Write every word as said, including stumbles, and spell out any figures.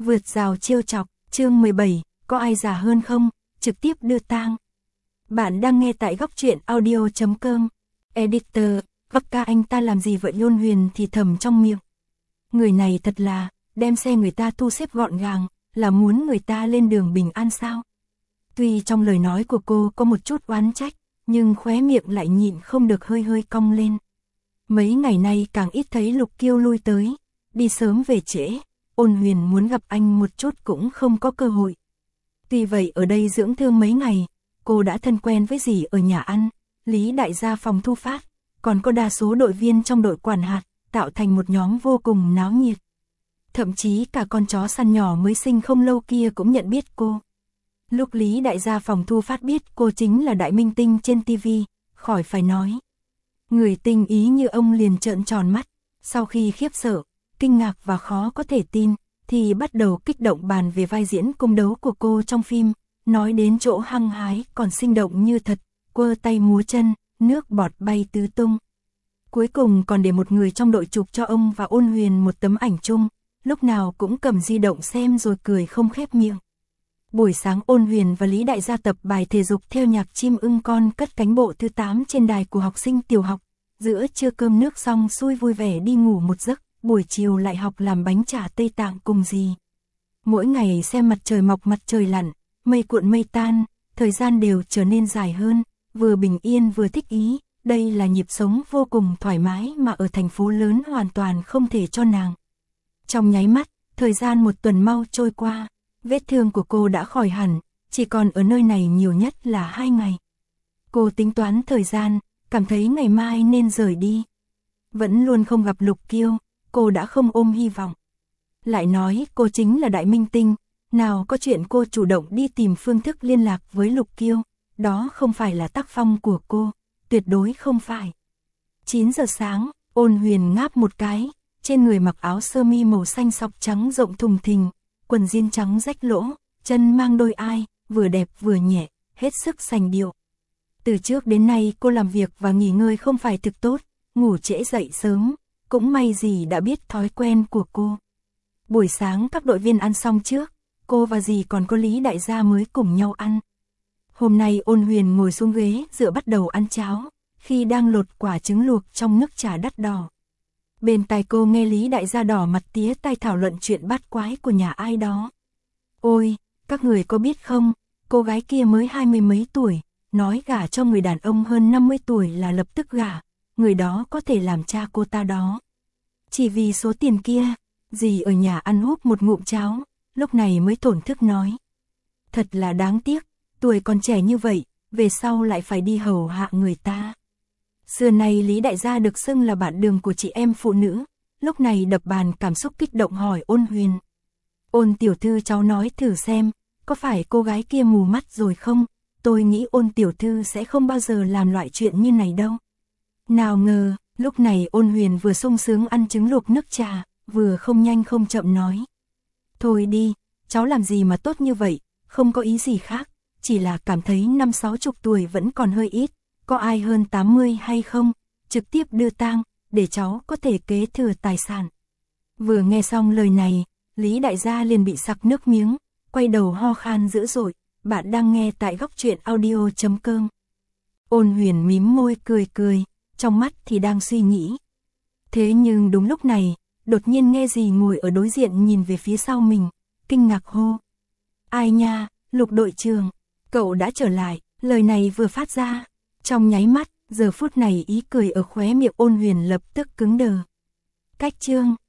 Vượt rào trêu chọc, chương mười bảy, có ai già hơn không, trực tiếp đưa tang. Bạn đang nghe tại góc truyện audio chấm com. Editor, vấp ca anh ta làm gì vậy? Ôn Huyền thì thầm trong miệng. Người này thật là, đem xe người ta thu xếp gọn gàng, là muốn người ta lên đường bình an sao? Tuy trong lời nói của cô có một chút oán trách, nhưng khóe miệng lại nhịn không được hơi hơi cong lên. Mấy ngày nay càng ít thấy Lục Kiêu lui tới, đi sớm về trễ, Ôn Huyền muốn gặp anh một chút cũng không có cơ hội. Tuy vậy ở đây dưỡng thương mấy ngày, cô đã thân quen với dì ở nhà ăn, Lý đại gia phòng thu phát, còn có đa số đội viên trong đội quản hạt, tạo thành một nhóm vô cùng náo nhiệt. Thậm chí cả con chó săn nhỏ mới sinh không lâu kia cũng nhận biết cô. Lúc Lý đại gia phòng thu phát biết cô chính là đại minh tinh trên ti vi, khỏi phải nói. Người tinh ý như ông liền trợn tròn mắt, sau khi khiếp sợ, kinh ngạc và khó có thể tin, thì bắt đầu kích động bàn về vai diễn cung đấu của cô trong phim, nói đến chỗ hăng hái còn sinh động như thật, quơ tay múa chân, nước bọt bay tứ tung. Cuối cùng còn để một người trong đội chụp cho ông và Ôn Huyền một tấm ảnh chung, lúc nào cũng cầm di động xem rồi cười không khép miệng. Buổi sáng Ôn Huyền và Lý đại gia tập bài thể dục theo nhạc chim ưng con cất cánh bộ thứ tám trên đài của học sinh tiểu học, giữa trưa cơm nước xong xui vui vẻ đi ngủ một giấc, buổi chiều lại học làm bánh chả Tây Tạng cùng dì. Mỗi ngày xem mặt trời mọc mặt trời lặn, mây cuộn mây tan, thời gian đều trở nên dài hơn, vừa bình yên vừa thích ý, đây là nhịp sống vô cùng thoải mái mà ở thành phố lớn hoàn toàn không thể cho nàng. Trong nháy mắt, thời gian một tuần mau trôi qua, vết thương của cô đã khỏi hẳn, chỉ còn ở nơi này nhiều nhất là hai ngày. Cô tính toán thời gian, cảm thấy ngày mai nên rời đi. Vẫn luôn không gặp Lục Kiêu, cô đã không ôm hy vọng. Lại nói cô chính là đại minh tinh, nào có chuyện cô chủ động đi tìm phương thức liên lạc với Lục Kiêu, đó không phải là tác phong của cô, tuyệt đối không phải. chín giờ sáng, Ôn Huyền ngáp một cái, trên người mặc áo sơ mi màu xanh sọc trắng rộng thùng thình, quần jean trắng rách lỗ, chân mang đôi ai, vừa đẹp vừa nhẹ, hết sức sành điệu. Từ trước đến nay cô làm việc và nghỉ ngơi không phải thực tốt, ngủ trễ dậy sớm, cũng may dì đã biết thói quen của cô. Buổi sáng các đội viên ăn xong trước, cô và dì còn có Lý đại gia mới cùng nhau ăn. Hôm nay Ôn Huyền ngồi xuống ghế dựa bắt đầu ăn cháo, khi đang lột quả trứng luộc trong nước trà đắt đỏ. Bên tai cô nghe Lý đại gia đỏ mặt tía tai thảo luận chuyện bát quái của nhà ai đó. Ôi, các người có biết không, cô gái kia mới hai mươi mấy tuổi, nói gả cho người đàn ông hơn năm mươi tuổi là lập tức gả, người đó có thể làm cha cô ta đó. Chỉ vì số tiền kia, dì ở nhà ăn húp một ngụm cháo, lúc này mới thổn thức nói. Thật là đáng tiếc, tuổi còn trẻ như vậy, về sau lại phải đi hầu hạ người ta. Xưa nay Lý đại gia được xưng là bạn đường của chị em phụ nữ, lúc này đập bàn cảm xúc kích động hỏi Ôn Huyền. Ôn tiểu thư cháu nói thử xem, có phải cô gái kia mù mắt rồi không? Tôi nghĩ Ôn tiểu thư sẽ không bao giờ làm loại chuyện như này đâu. Nào ngờ, lúc này Ôn Huyền vừa sung sướng ăn trứng luộc nước trà, vừa không nhanh không chậm nói. Thôi đi, cháu làm gì mà tốt như vậy, không có ý gì khác, chỉ là cảm thấy năm sáu chục tuổi vẫn còn hơi ít, có ai hơn tám mươi hay không, trực tiếp đưa tang, để cháu có thể kế thừa tài sản. Vừa nghe xong lời này, Lý đại gia liền bị sặc nước miếng, quay đầu ho khan dữ dội. Bạn đang nghe tại góc truyện audio chấm com. Ôn Huyền mím môi cười cười, trong mắt thì đang suy nghĩ. Thế nhưng đúng lúc này, đột nhiên nghe dì ngồi ở đối diện nhìn về phía sau mình, kinh ngạc hô. Ai nha, Lục đội trưởng, cậu đã trở lại, lời này vừa phát ra. Trong nháy mắt, giờ phút này ý cười ở khóe miệng Ôn Huyền lập tức cứng đờ. Cách chương,